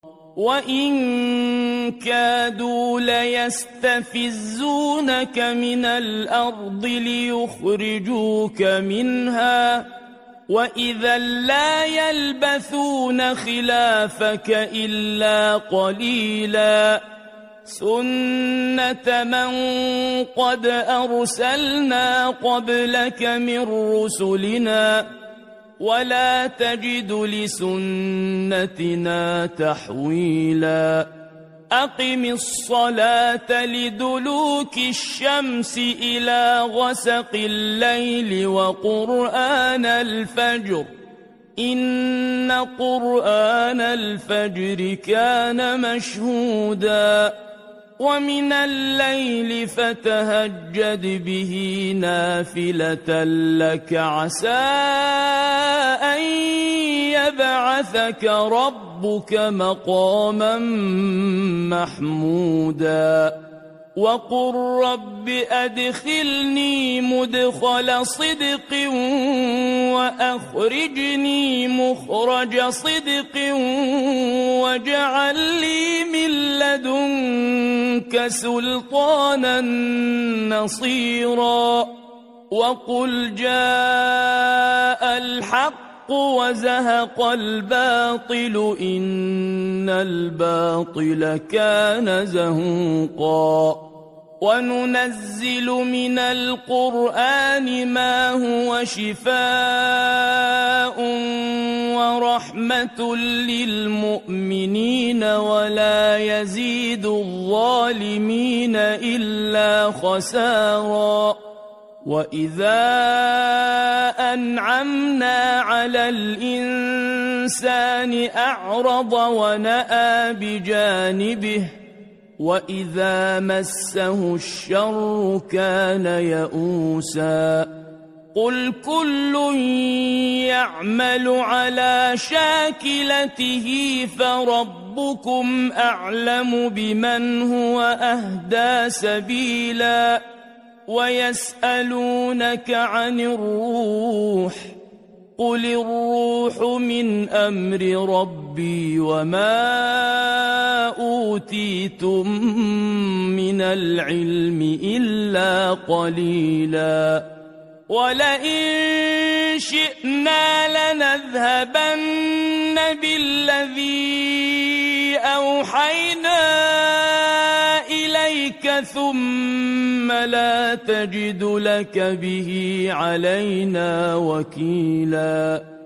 وإن كادوا ليستفزونك من الأرض ليخرجوك منها وإذا لا يلبثون خلافك إلا قليلا سنة من قد أرسلنا قبلك من رسلنا ولا تجد لسنتنا تحويلا أقم الصلاة لدلوك الشمس إلى غسق الليل وقرآن الفجر إن قرآن الفجر كان مشهودا ومن الليل فتهجد به نافلة لك عسى أن يبعثك ربك مقاما محمودا وقل رب أدخلني مدخل صدق وأخرجني مخرج صدق واجعل لي من لدنك سلطانا نصيرا وقل جاء الحق وزهق الباطل إن الباطل كان زهوقا وننزل من القرآن ما هو شفاء ورحمة للمؤمنين ولا يزيد الظالمين إلا خسارا وإذا أنعمنا على الإنسان أعرض ونأى بجانبه وإذا مسه الشر كان يئوسا قل كل يعمل على شاكلته فربكم أعلم بمن هو أهدى سبيلا ويسألونك عن الروح قل الروح من أمر ربي وما أوتيتم من العلم إلا قليلا ولئن شئنا لنذهبن بالذي أوحينا إليك ثم لا تجد لك به علينا وكيلا